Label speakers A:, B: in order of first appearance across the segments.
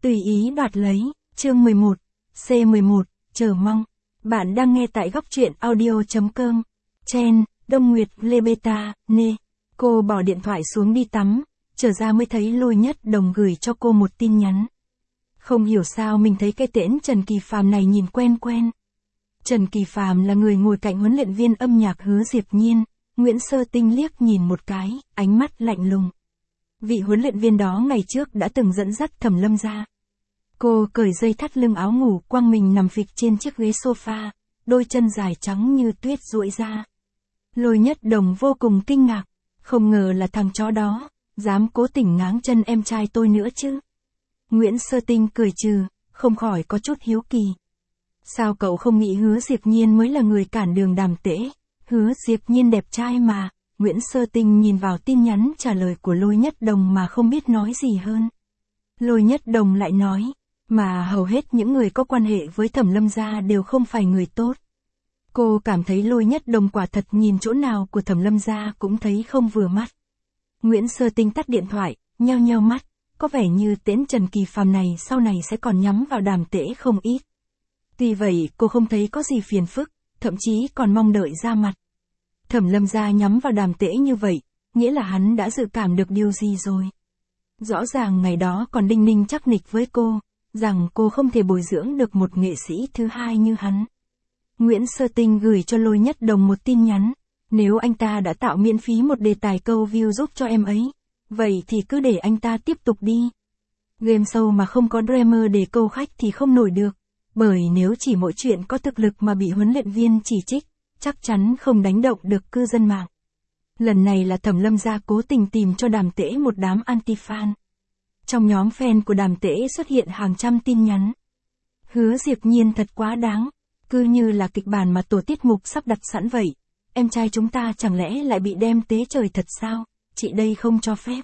A: Tùy ý đoạt lấy, chương 11, C11, chờ mong. Bạn đang nghe tại góc truyện audio.com. Chen, Đông Nguyệt, Lê Beta, Nê. Cô bỏ điện thoại xuống đi tắm, trở ra mới thấy Lôi Nhất Đồng gửi cho cô một tin nhắn. Không hiểu sao mình thấy cái tên Trần Kỳ Phàm này nhìn quen quen. Trần Kỳ Phàm là người ngồi cạnh huấn luyện viên âm nhạc Hứa Diệp Nhiên. Nguyễn Sơ Tinh liếc nhìn một cái, ánh mắt lạnh lùng. Vị huấn luyện viên đó ngày trước đã từng dẫn dắt Thẩm Lâm ra. Cô cởi dây thắt lưng áo ngủ, quăng mình nằm phịch trên chiếc ghế sofa, đôi chân dài trắng như tuyết duỗi ra. Lôi Nhất Đồng vô cùng kinh ngạc, không ngờ là thằng chó đó, dám cố tình ngáng chân em trai tôi nữa chứ. Nguyễn Sơ Tinh cười trừ, không khỏi có chút hiếu kỳ. Sao cậu không nghĩ Hứa Diệp Nhiên mới là người cản đường Đàm Tễ? Hứa Diệp Nhiên đẹp trai mà. Nguyễn Sơ Tinh nhìn vào tin nhắn trả lời của Lôi Nhất Đồng mà không biết nói gì hơn. Lôi Nhất Đồng lại nói, mà hầu hết những người có quan hệ với Thẩm Lâm gia đều không phải người tốt. Cô cảm thấy Lôi Nhất Đồng quả thật nhìn chỗ nào của Thẩm Lâm gia cũng thấy không vừa mắt. Nguyễn Sơ Tinh tắt điện thoại, nheo nheo mắt, có vẻ như tên Trần Kỳ Phàm này sau này sẽ còn nhắm vào Đàm Tễ không ít. Tuy vậy cô không thấy có gì phiền phức, thậm chí còn mong đợi ra mặt. Thẩm Lâm gia nhắm vào Đàm Tễ như vậy, nghĩa là hắn đã dự cảm được điều gì rồi. Rõ ràng ngày đó còn đinh ninh chắc nịch với cô, rằng cô không thể bồi dưỡng được một nghệ sĩ thứ hai như hắn. Nguyễn Sơ Tinh gửi cho Lôi Nhất Đồng một tin nhắn, nếu anh ta đã tạo miễn phí một đề tài câu view giúp cho em ấy, vậy thì cứ để anh ta tiếp tục đi. Game show mà không có drama để câu khách thì không nổi được, bởi nếu chỉ mỗi chuyện có thực lực mà bị huấn luyện viên chỉ trích, chắc chắn không đánh động được cư dân mạng. Lần này là Thẩm Lâm gia cố tình tìm cho Đàm Tễ một đám anti-fan. Trong nhóm fan của Đàm Tễ xuất hiện hàng trăm tin nhắn. Hứa Diệp Nhiên thật quá đáng, cứ như là kịch bản mà tổ tiết mục sắp đặt sẵn vậy. Em trai chúng ta chẳng lẽ lại bị đem tế trời thật sao, chị đây không cho phép.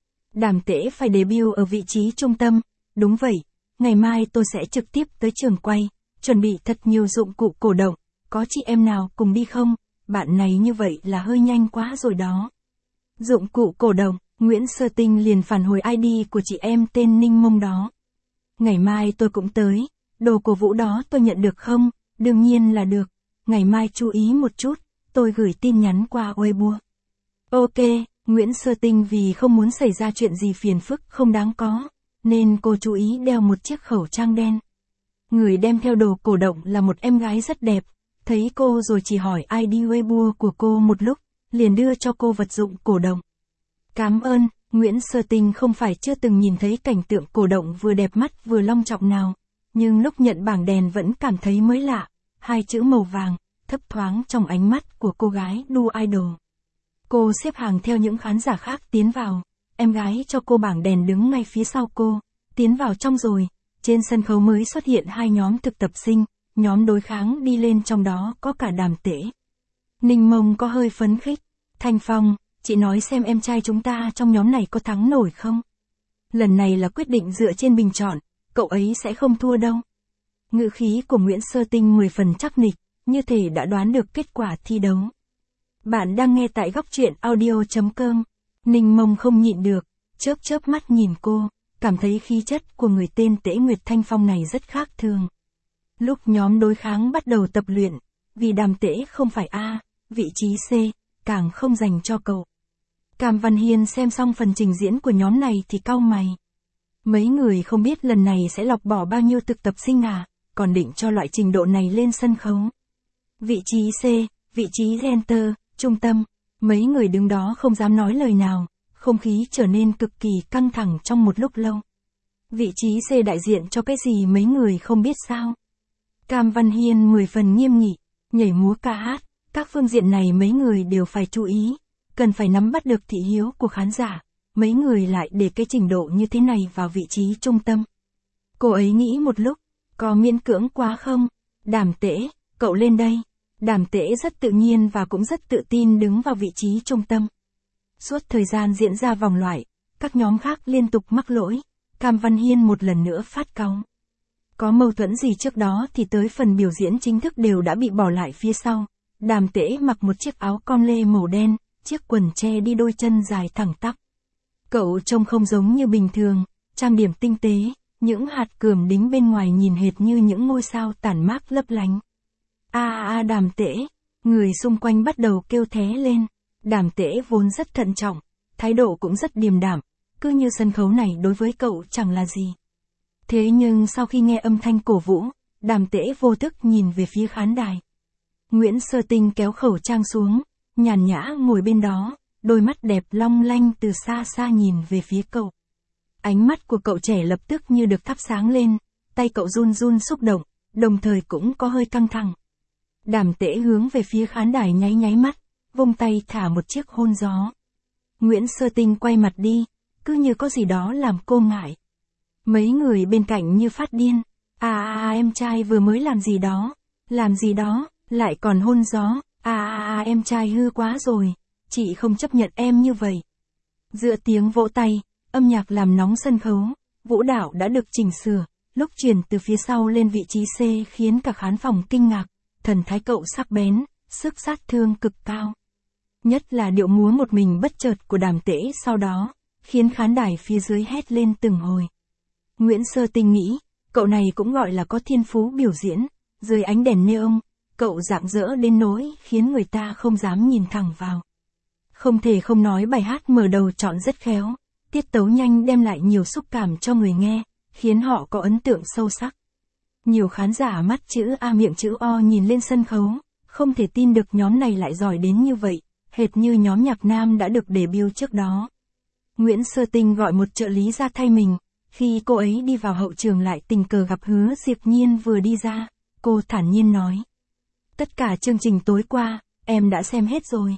A: Đàm Tễ phải debut ở vị trí trung tâm, đúng vậy, ngày mai tôi sẽ trực tiếp tới trường quay, chuẩn bị thật nhiều dụng cụ cổ động, có chị em nào cùng đi không, bạn này như vậy là hơi nhanh quá rồi đó. Dụng cụ cổ động, Nguyễn Sơ Tinh liền phản hồi ID của chị em tên Ninh Mông đó. Ngày mai tôi cũng tới, đồ cổ vũ đó tôi nhận được không? Đương nhiên là được, ngày mai chú ý một chút, tôi gửi tin nhắn qua Weibo. Ok, Nguyễn Sơ Tinh vì không muốn xảy ra chuyện gì phiền phức không đáng có, nên cô chú ý đeo một chiếc khẩu trang đen. Người đem theo đồ cổ động là một em gái rất đẹp, thấy cô rồi chỉ hỏi ID Weibo của cô một lúc, liền đưa cho cô vật dụng cổ động. Cảm ơn, Nguyễn Sơ Tinh không phải chưa từng nhìn thấy cảnh tượng cổ động vừa đẹp mắt vừa long trọng nào, nhưng lúc nhận bảng đèn vẫn cảm thấy mới lạ, hai chữ màu vàng, thấp thoáng trong ánh mắt của cô gái đu idol. Cô xếp hàng theo những khán giả khác tiến vào, em gái cho cô bảng đèn đứng ngay phía sau cô, tiến vào trong rồi, trên sân khấu mới xuất hiện hai nhóm thực tập sinh, nhóm đối kháng đi lên trong đó có cả Đàm Tễ. Ninh Mông có hơi phấn khích, Thanh Phong, chị nói xem em trai chúng ta trong nhóm này có thắng nổi không? Lần này là quyết định dựa trên bình chọn, cậu ấy sẽ không thua đâu. Ngữ khí của Nguyễn Sơ Tinh 10 phần chắc nịch, như thể đã đoán được kết quả thi đấu. Bạn đang nghe tại góc truyện audio.com. Ninh Mông không nhịn được, chớp chớp mắt nhìn cô, cảm thấy khí chất của người tên Tễ Nguyệt Thanh Phong này rất khác thường. Lúc nhóm đối kháng bắt đầu tập luyện, vì Đàm Tễ không phải A, vị trí C, càng không dành cho cậu. Cam Văn Hiên xem xong phần trình diễn của nhóm này thì cau mày. Mấy người không biết lần này sẽ lọc bỏ bao nhiêu thực tập sinh à, còn định cho loại trình độ này lên sân khấu. Vị trí C, vị trí center, trung tâm, mấy người đứng đó không dám nói lời nào, không khí trở nên cực kỳ căng thẳng trong một lúc lâu. Vị trí C đại diện cho cái gì mấy người không biết sao? Cam Văn Hiên 10 phần nghiêm nghị, nhảy múa ca hát, các phương diện này mấy người đều phải chú ý, cần phải nắm bắt được thị hiếu của khán giả, mấy người lại để cái trình độ như thế này vào vị trí trung tâm. Cô ấy nghĩ một lúc, có miễn cưỡng quá không? Đàm Tễ, cậu lên đây. Đàm Tễ rất tự nhiên và cũng rất tự tin đứng vào vị trí trung tâm. Suốt thời gian diễn ra vòng loại, các nhóm khác liên tục mắc lỗi, Cam Văn Hiên một lần nữa phát cáu. Có mâu thuẫn gì trước đó thì tới phần biểu diễn chính thức đều đã bị bỏ lại phía sau. Đàm Tễ mặc một chiếc áo con lê màu đen, chiếc quần che đi đôi chân dài thẳng tắp. Cậu trông không giống như bình thường, trang điểm tinh tế, Những hạt cườm đính bên ngoài nhìn hệt như những ngôi sao tản mát lấp lánh. Đàm Tễ. Người xung quanh bắt đầu kêu thé lên. Đàm Tễ vốn rất thận trọng, thái độ cũng rất điềm đạm, cứ như sân khấu này đối với cậu chẳng là gì. Thế nhưng sau khi nghe âm thanh cổ vũ, Đàm Tễ vô thức nhìn về phía khán đài. Nguyễn Sơ Tinh kéo khẩu trang xuống, nhàn nhã ngồi bên đó, đôi mắt đẹp long lanh từ xa xa nhìn về phía cậu. Ánh mắt của cậu trẻ lập tức như được thắp sáng lên, tay cậu run run xúc động, đồng thời cũng có hơi căng thẳng. Đàm Tễ hướng về phía khán đài nháy nháy mắt, vung tay thả một chiếc hôn gió. Nguyễn Sơ Tinh quay mặt đi, cứ như có gì đó làm cô ngại. Mấy người bên cạnh như phát điên. Em trai vừa mới làm gì đó, lại còn hôn gió. Em trai hư quá rồi, chị không chấp nhận em như vậy. Giữa tiếng vỗ tay, âm nhạc làm nóng sân khấu, vũ đạo đã được chỉnh sửa, lúc chuyển từ phía sau lên vị trí C khiến cả khán phòng kinh ngạc, thần thái cậu sắc bén, sức sát thương cực cao. Nhất là điệu múa một mình bất chợt của Đàm Tễ sau đó, khiến khán đài phía dưới hét lên từng hồi. Nguyễn Sơ Tinh nghĩ, cậu này cũng gọi là có thiên phú biểu diễn, dưới ánh đèn neon, cậu rạng rỡ đến nỗi khiến người ta không dám nhìn thẳng vào. Không thể không nói bài hát mở đầu chọn rất khéo, tiết tấu nhanh đem lại nhiều xúc cảm cho người nghe, khiến họ có ấn tượng sâu sắc. Nhiều khán giả mắt chữ A miệng chữ O nhìn lên sân khấu, không thể tin được nhóm này lại giỏi đến như vậy, hệt như nhóm nhạc nam đã được debut trước đó. Nguyễn Sơ Tinh gọi một trợ lý ra thay mình, khi cô ấy đi vào hậu trường lại tình cờ gặp Hứa Diệp Nhiên vừa đi ra, cô thản nhiên nói. Tất cả chương trình tối qua, em đã xem hết rồi.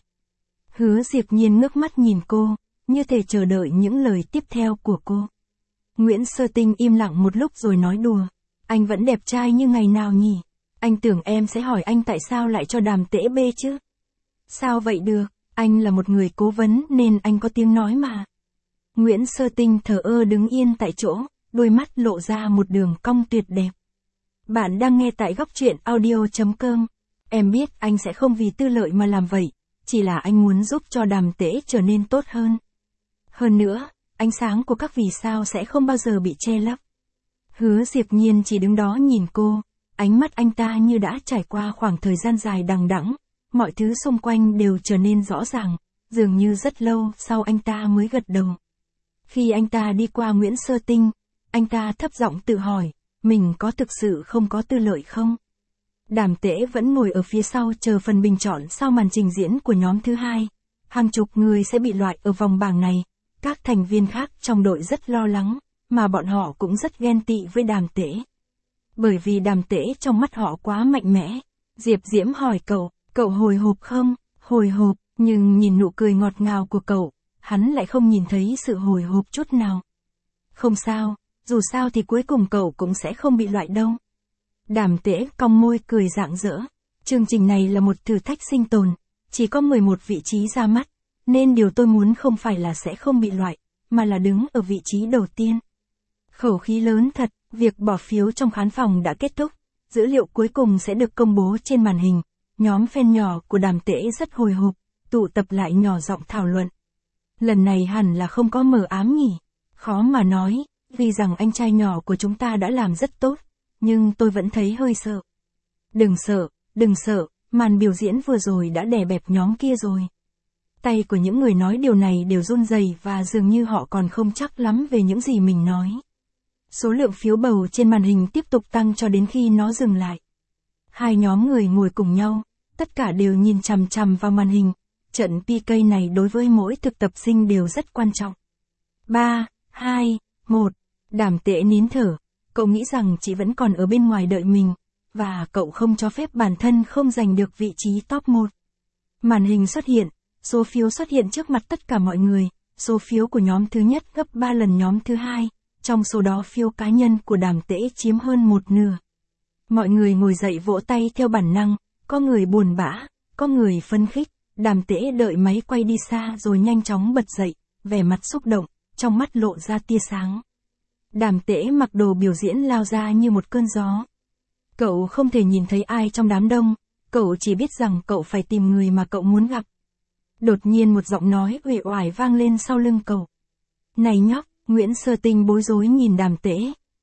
A: Hứa Diệp Nhiên ngước mắt nhìn cô, như thể chờ đợi những lời tiếp theo của cô. Nguyễn Sơ Tinh im lặng một lúc rồi nói đùa. Anh vẫn đẹp trai như ngày nào nhỉ? Anh tưởng em sẽ hỏi anh tại sao lại cho Đàm Tễ bê chứ? Sao vậy được, anh là một người cố vấn nên anh có tiếng nói mà. Nguyễn Sơ Tinh thờ ơ đứng yên tại chỗ, đôi mắt lộ ra một đường cong tuyệt đẹp. Bạn đang nghe tại góc truyện audio.com. Em biết anh sẽ không vì tư lợi mà làm vậy, chỉ là anh muốn giúp cho Đàm Tễ trở nên tốt hơn. Hơn nữa, ánh sáng của các vì sao sẽ không bao giờ bị che lấp. Hứa Diệp Nhiên chỉ đứng đó nhìn cô, ánh mắt anh ta như đã trải qua khoảng thời gian dài đằng đẵng, mọi thứ xung quanh đều trở nên rõ ràng, dường như rất lâu sau anh ta mới gật đầu. Khi anh ta đi qua Nguyễn Sơ Tinh, anh ta thấp giọng tự hỏi, mình có thực sự không có tư lợi không? Đàm Tễ vẫn ngồi ở phía sau chờ phần bình chọn sau màn trình diễn của nhóm thứ hai. Hàng chục người sẽ bị loại ở vòng bảng này, các thành viên khác trong đội rất lo lắng, mà bọn họ cũng rất ghen tị với Đàm Tễ. Bởi vì Đàm Tễ trong mắt họ quá mạnh mẽ. Diệp Diễm hỏi cậu hồi hộp không? Hồi hộp, nhưng nhìn nụ cười ngọt ngào của cậu, hắn lại không nhìn thấy sự hồi hộp chút nào. Không sao, dù sao thì cuối cùng cậu cũng sẽ không bị loại đâu. Đàm Tễ cong môi cười rạng rỡ. Chương trình này là một thử thách sinh tồn, chỉ có 11 vị trí ra mắt, nên điều tôi muốn không phải là sẽ không bị loại, mà là đứng ở vị trí đầu tiên. Khẩu khí lớn thật, việc bỏ phiếu trong khán phòng đã kết thúc, dữ liệu cuối cùng sẽ được công bố trên màn hình. Nhóm fan nhỏ của Đàm Tễ rất hồi hộp, tụ tập lại nhỏ giọng thảo luận. Lần này hẳn là không có mờ ám nhỉ? Khó mà nói, vì rằng anh trai nhỏ của chúng ta đã làm rất tốt, nhưng tôi vẫn thấy hơi sợ. Đừng sợ, màn biểu diễn vừa rồi đã đè bẹp nhóm kia rồi. Tay của những người nói điều này đều run rẩy và dường như họ còn không chắc lắm về những gì mình nói. Số lượng phiếu bầu trên màn hình tiếp tục tăng cho đến khi nó dừng lại. Hai nhóm người ngồi cùng nhau, tất cả đều nhìn chằm chằm vào màn hình. Trận PK này đối với mỗi thực tập sinh đều rất quan trọng. 3, 2, 1. Đàm Tễ nín thở. Cậu nghĩ rằng chị vẫn còn ở bên ngoài đợi mình, và cậu không cho phép bản thân không giành được vị trí top 1. Màn hình xuất hiện, số phiếu xuất hiện trước mặt tất cả mọi người, số phiếu của nhóm thứ nhất gấp 3 lần nhóm thứ hai, trong số đó phiếu cá nhân của Đàm Tễ chiếm hơn một nửa. Mọi người ngồi dậy vỗ tay theo bản năng, có người buồn bã, có người phấn khích. Đàm Tễ đợi máy quay đi xa rồi nhanh chóng bật dậy, vẻ mặt xúc động, trong mắt lộ ra tia sáng. Đàm Tễ mặc đồ biểu diễn lao ra như một cơn gió. Cậu không thể nhìn thấy ai trong đám đông, cậu chỉ biết rằng cậu phải tìm người mà cậu muốn gặp. Đột nhiên một giọng nói uể oải vang lên sau lưng cậu. Này nhóc, Nguyễn Sơ Tinh bối rối nhìn Đàm Tễ,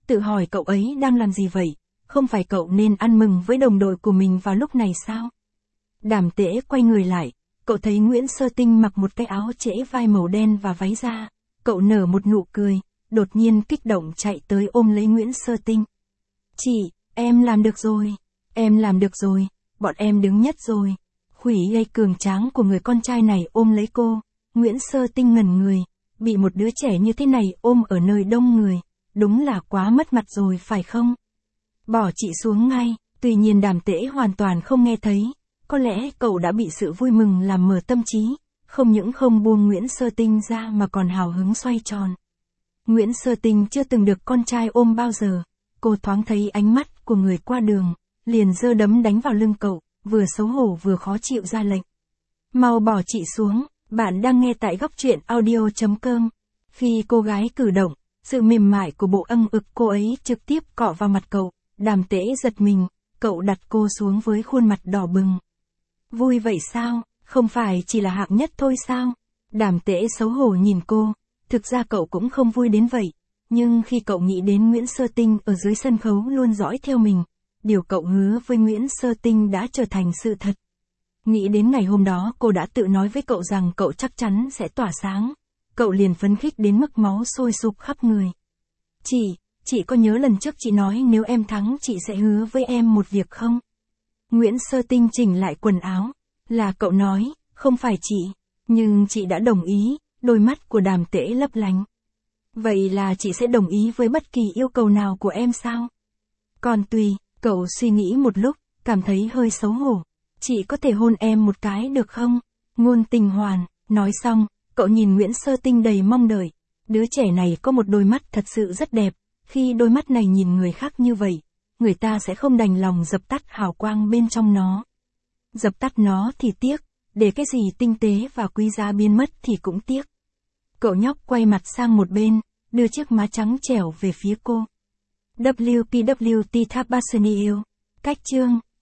A: tự hỏi cậu ấy đang làm gì vậy, không phải cậu nên ăn mừng với đồng đội của mình vào lúc này sao? Đàm Tễ quay người lại, cậu thấy Nguyễn Sơ Tinh mặc một cái áo trễ vai màu đen và váy da, cậu nở một nụ cười, đột nhiên kích động chạy tới ôm lấy Nguyễn Sơ Tinh. Chị, em làm được rồi, em làm được rồi, bọn em đứng nhất rồi. Khuỷu tay cường tráng của người con trai này ôm lấy cô, Nguyễn Sơ Tinh ngẩn người, bị một đứa trẻ như thế này ôm ở nơi đông người, đúng là quá mất mặt rồi phải không? Bỏ chị xuống ngay, tuy nhiên Đàm Tễ hoàn toàn không nghe thấy, có lẽ cậu đã bị sự vui mừng làm mờ tâm trí, không những không buông Nguyễn Sơ Tinh ra mà còn hào hứng xoay tròn. Nguyễn Sơ Tinh chưa từng được con trai ôm bao giờ, cô thoáng thấy ánh mắt của người qua đường, liền giơ đấm đánh vào lưng cậu, vừa xấu hổ vừa khó chịu ra lệnh. Mau bỏ chị xuống, bạn đang nghe tại góc truyện audio.com. Khi cô gái cử động, sự mềm mại của bộ âng ực cô ấy trực tiếp cọ vào mặt cậu, Đàm Tễ giật mình, cậu đặt cô xuống với khuôn mặt đỏ bừng. Vui vậy sao, không phải chỉ là hạng nhất thôi sao? Đàm Tễ xấu hổ nhìn cô, thực ra cậu cũng không vui đến vậy, nhưng khi cậu nghĩ đến Nguyễn Sơ Tinh ở dưới sân khấu luôn dõi theo mình, điều cậu hứa với Nguyễn Sơ Tinh đã trở thành sự thật. Nghĩ đến ngày hôm đó cô đã tự nói với cậu rằng cậu chắc chắn sẽ tỏa sáng, cậu liền phấn khích đến mức máu sôi sục khắp người. Chị có nhớ lần trước chị nói nếu em thắng chị sẽ hứa với em một việc không? Nguyễn Sơ Tinh chỉnh lại quần áo, là cậu nói, không phải chị, nhưng chị đã đồng ý, đôi mắt của Đàm Tễ lấp lánh. Vậy là chị sẽ đồng ý với bất kỳ yêu cầu nào của em sao? Còn tùy, cậu suy nghĩ một lúc, cảm thấy hơi xấu hổ. Chị có thể hôn em một cái được không? Ngôn Tình Hoàn, nói xong, cậu nhìn Nguyễn Sơ Tinh đầy mong đợi. Đứa trẻ này có một đôi mắt thật sự rất đẹp, khi đôi mắt này nhìn người khác như vậy, người ta sẽ không đành lòng dập tắt hào quang bên trong nó. Dập tắt nó thì tiếc, để cái gì tinh tế và quý giá biến mất thì cũng tiếc. Cậu nhóc quay mặt sang một bên, đưa chiếc má trắng trẻo về phía cô. WPWT Tháp Bassenio, cách chương